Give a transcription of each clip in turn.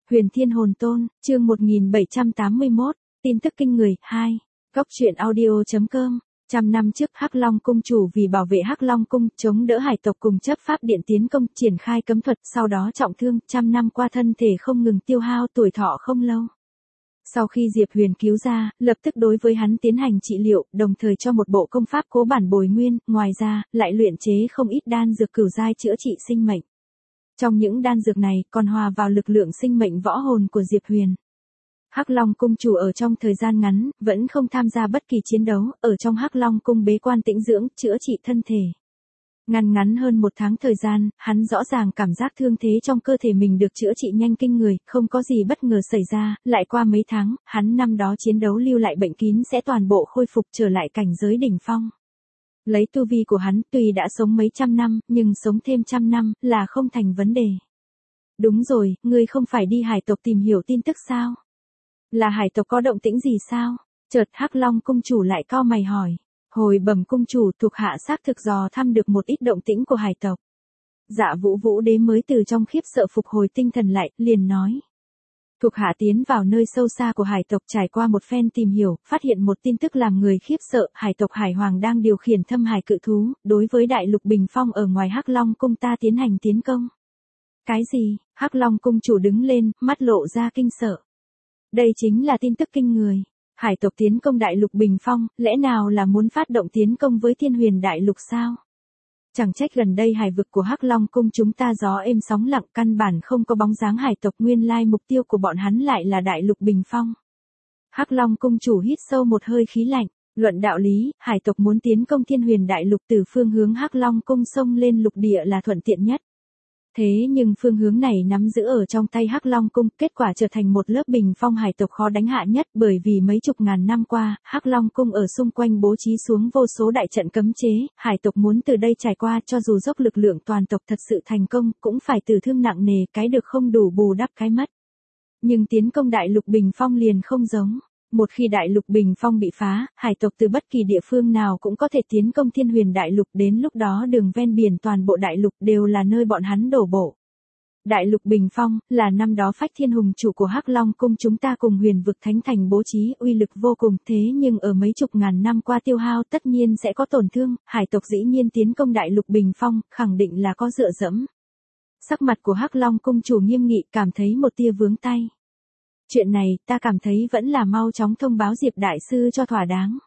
Huyền Thiên Hồn Tôn, chương 1781, tin tức kinh người, 2. Góc truyện audio.com. Trăm năm trước Hắc Long cung chủ vì bảo vệ Hắc Long cung, chống đỡ hải tộc cùng chấp pháp điện tiến công, triển khai cấm thuật, sau đó trọng thương, trăm năm qua thân thể không ngừng tiêu hao, tuổi thọ không lâu. Sau khi Diệp Huyền cứu ra, lập tức đối với hắn tiến hành trị liệu, đồng thời cho một bộ công pháp cố bản bồi nguyên, ngoài ra, lại luyện chế không ít đan dược cửu giai chữa trị sinh mệnh. Trong những đan dược này, còn hòa vào lực lượng sinh mệnh võ hồn của Diệp Huyền. Hắc Long cung chủ ở trong thời gian ngắn, vẫn không tham gia bất kỳ chiến đấu, ở trong Hắc Long cung bế quan tĩnh dưỡng, chữa trị thân thể. Ngắn hơn một tháng thời gian, hắn rõ ràng cảm giác thương thế trong cơ thể mình được chữa trị nhanh kinh người, không có gì bất ngờ xảy ra, lại qua mấy tháng, hắn năm đó chiến đấu lưu lại bệnh kín sẽ toàn bộ khôi phục trở lại cảnh giới đỉnh phong. Lấy tu vi của hắn, tuy đã sống mấy trăm năm, nhưng sống thêm trăm năm, là không thành vấn đề. Đúng rồi, ngươi không phải đi hải tộc tìm hiểu tin tức sao? Là hải tộc có động tĩnh gì sao? Chợt Hắc Long cung chủ lại cau mày hỏi. Hồi bẩm cung chủ, thuộc hạ xác thực dò thăm được một ít động tĩnh của hải tộc. Dạ Vũ Vũ Đế mới từ trong khiếp sợ phục hồi tinh thần lại, liền nói. Thuộc hạ tiến vào nơi sâu xa của hải tộc, trải qua một phen tìm hiểu, phát hiện một tin tức làm người khiếp sợ, hải tộc Hải Hoàng đang điều khiển thâm hải cự thú, đối với đại lục Bình Phong ở ngoài Hắc Long cung ta tiến hành tiến công. Cái gì? Hắc Long cung chủ đứng lên, mắt lộ ra kinh sợ. Đây chính là tin tức kinh người. Hải tộc tiến công đại lục Bình Phong, lẽ nào là muốn phát động tiến công với Thiên Huyền đại lục sao? Chẳng trách gần đây hải vực của Hắc Long cung chúng ta gió êm sóng lặng, căn bản không có bóng dáng hải tộc, nguyên lai mục tiêu của bọn hắn lại là đại lục Bình Phong. Hắc Long cung chủ hít sâu một hơi khí lạnh, luận đạo lý, hải tộc muốn tiến công Thiên Huyền đại lục từ phương hướng Hắc Long cung xông lên lục địa là thuận tiện nhất. Thế nhưng phương hướng này nắm giữ ở trong tay Hắc Long cung, kết quả trở thành một lớp bình phong hải tộc khó đánh hạ nhất, bởi vì mấy chục ngàn năm qua, Hắc Long cung ở xung quanh bố trí xuống vô số đại trận cấm chế, hải tộc muốn từ đây trải qua, cho dù dốc lực lượng toàn tộc thật sự thành công, cũng phải tử thương nặng nề, cái được không đủ bù đắp cái mất. Nhưng tiến công đại lục Bình Phong liền không giống. Một khi đại lục Bình Phong bị phá, hải tộc từ bất kỳ địa phương nào cũng có thể tiến công Thiên Huyền đại lục, đến lúc đó đường ven biển toàn bộ đại lục đều là nơi bọn hắn đổ bộ. Đại lục Bình Phong là năm đó Phách Thiên Hùng chủ của Hắc Long cung chúng ta cùng Huyền vực Thánh thành bố trí, uy lực vô cùng, thế nhưng ở mấy chục ngàn năm qua tiêu hao tất nhiên sẽ có tổn thương, hải tộc dĩ nhiên tiến công đại lục Bình Phong, khẳng định là có dựa dẫm. Sắc mặt của Hắc Long cung chủ nghiêm nghị, cảm thấy một tia vướng tay. Chuyện này, ta cảm thấy vẫn là mau chóng thông báo Diệp Đại Sư cho thỏa đáng.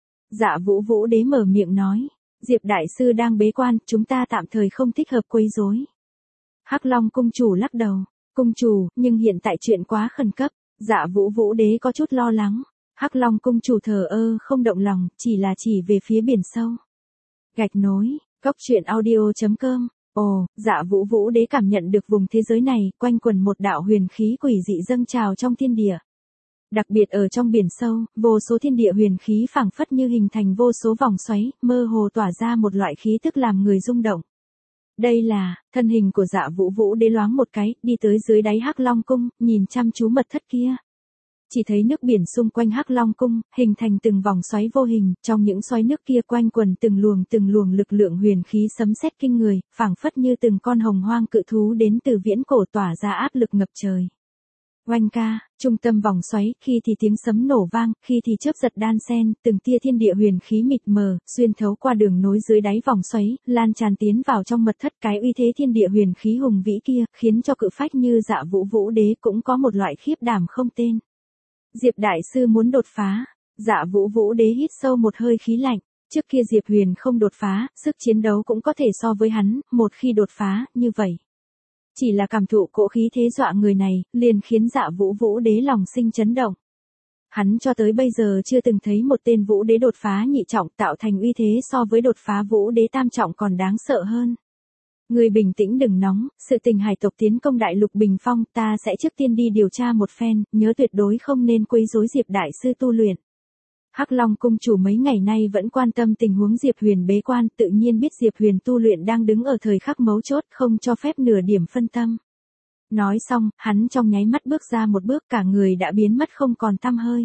Dạ Vũ Vũ Đế mở miệng nói. Diệp Đại Sư đang bế quan, chúng ta tạm thời không thích hợp quấy rối. Hắc Long cung chủ lắc đầu. Cung chủ, nhưng hiện tại chuyện quá khẩn cấp. Dạ Vũ Vũ Đế có chút lo lắng. Hắc Long cung chủ thờ ơ không động lòng, chỉ là chỉ về phía biển sâu. Gạch nối, góc truyện audio.com. Ồ, Dạ Vũ Vũ Đế cảm nhận được vùng thế giới này, quanh quẩn một đạo huyền khí quỷ dị dâng trào trong thiên địa. Đặc biệt ở trong biển sâu, vô số thiên địa huyền khí phảng phất như hình thành vô số vòng xoáy, mơ hồ tỏa ra một loại khí tức làm người rung động. Đây là, thân hình của Dạ Vũ Vũ Đế loáng một cái, đi tới dưới đáy Hắc Long cung, nhìn chăm chú mật thất kia. Chỉ thấy nước biển xung quanh Hắc Long cung, hình thành từng vòng xoáy vô hình, trong những xoáy nước kia quanh quần từng luồng lực lượng huyền khí sấm sét kinh người, phảng phất như từng con hồng hoang cự thú đến từ viễn cổ tỏa ra áp lực ngập trời. Oanh ca, trung tâm vòng xoáy, khi thì tiếng sấm nổ vang, khi thì chớp giật đan xen, từng tia thiên địa huyền khí mịt mờ, xuyên thấu qua đường nối dưới đáy vòng xoáy, lan tràn tiến vào trong mật thất, cái uy thế thiên địa huyền khí hùng vĩ kia, khiến cho cự phách như Dạ Vũ Vũ Đế cũng có một loại khiếp đảm không tên. Diệp Đại Sư muốn đột phá. Dạ Vũ Vũ Đế hít sâu một hơi khí lạnh. Trước kia Diệp Huyền không đột phá, sức chiến đấu cũng có thể so với hắn, một khi đột phá, như vậy. Chỉ là cảm thụ cỗ khí thế dọa người này, liền khiến Dạ Vũ Vũ Đế lòng sinh chấn động. Hắn cho tới bây giờ chưa từng thấy một tên Vũ Đế đột phá nhị trọng tạo thành uy thế so với đột phá Vũ Đế tam trọng còn đáng sợ hơn. Người bình tĩnh đừng nóng, sự tình hải tộc tiến công đại lục Bình Phong, ta sẽ trước tiên đi điều tra một phen, nhớ tuyệt đối không nên quấy rối Diệp Đại Sư tu luyện. Hắc Long cung chủ mấy ngày nay vẫn quan tâm tình huống Diệp Huyền bế quan, tự nhiên biết Diệp Huyền tu luyện đang đứng ở thời khắc mấu chốt, không cho phép nửa điểm phân tâm. Nói xong, hắn trong nháy mắt bước ra một bước, cả người đã biến mất không còn tăm hơi.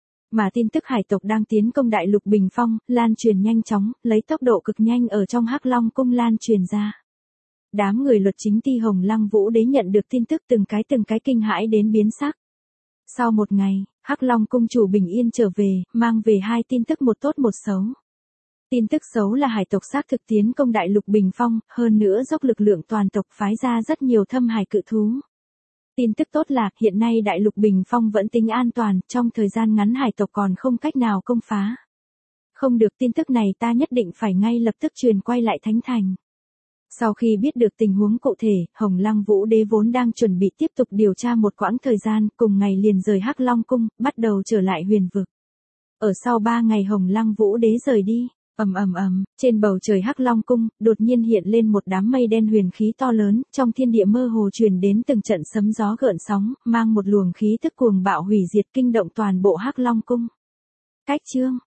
Mà tin tức hải tộc đang tiến công đại lục Bình Phong, lan truyền nhanh chóng, lấy tốc độ cực nhanh ở trong Hắc Long cung lan truyền ra. Đám người luật chính ti Hồng Lăng Vũ Đế nhận được tin tức từng cái kinh hãi đến biến sắc. Sau một ngày, Hắc Long cung chủ bình yên trở về, mang về hai tin tức một tốt một xấu. Tin tức xấu là hải tộc xác thực tiến công đại lục Bình Phong, hơn nữa dốc lực lượng toàn tộc phái ra rất nhiều thâm hải cự thú. Tin tức tốt là hiện nay đại lục Bình Phong vẫn tính an toàn, trong thời gian ngắn hải tộc còn không cách nào công phá. Không được, tin tức này ta nhất định phải ngay lập tức truyền quay lại Thánh Thành. Sau khi biết được tình huống cụ thể, Hồng Lăng Vũ Đế vốn đang chuẩn bị tiếp tục điều tra một quãng thời gian, cùng ngày liền rời Hắc Long cung, bắt đầu trở lại huyền vực. Ở sau 3 ngày Hồng Lăng Vũ Đế rời đi, trên bầu trời Hắc Long cung, đột nhiên hiện lên một đám mây đen huyền khí to lớn, trong thiên địa mơ hồ truyền đến từng trận sấm gió gợn sóng, mang một luồng khí tức cuồng bạo hủy diệt kinh động toàn bộ Hắc Long cung. Cách chương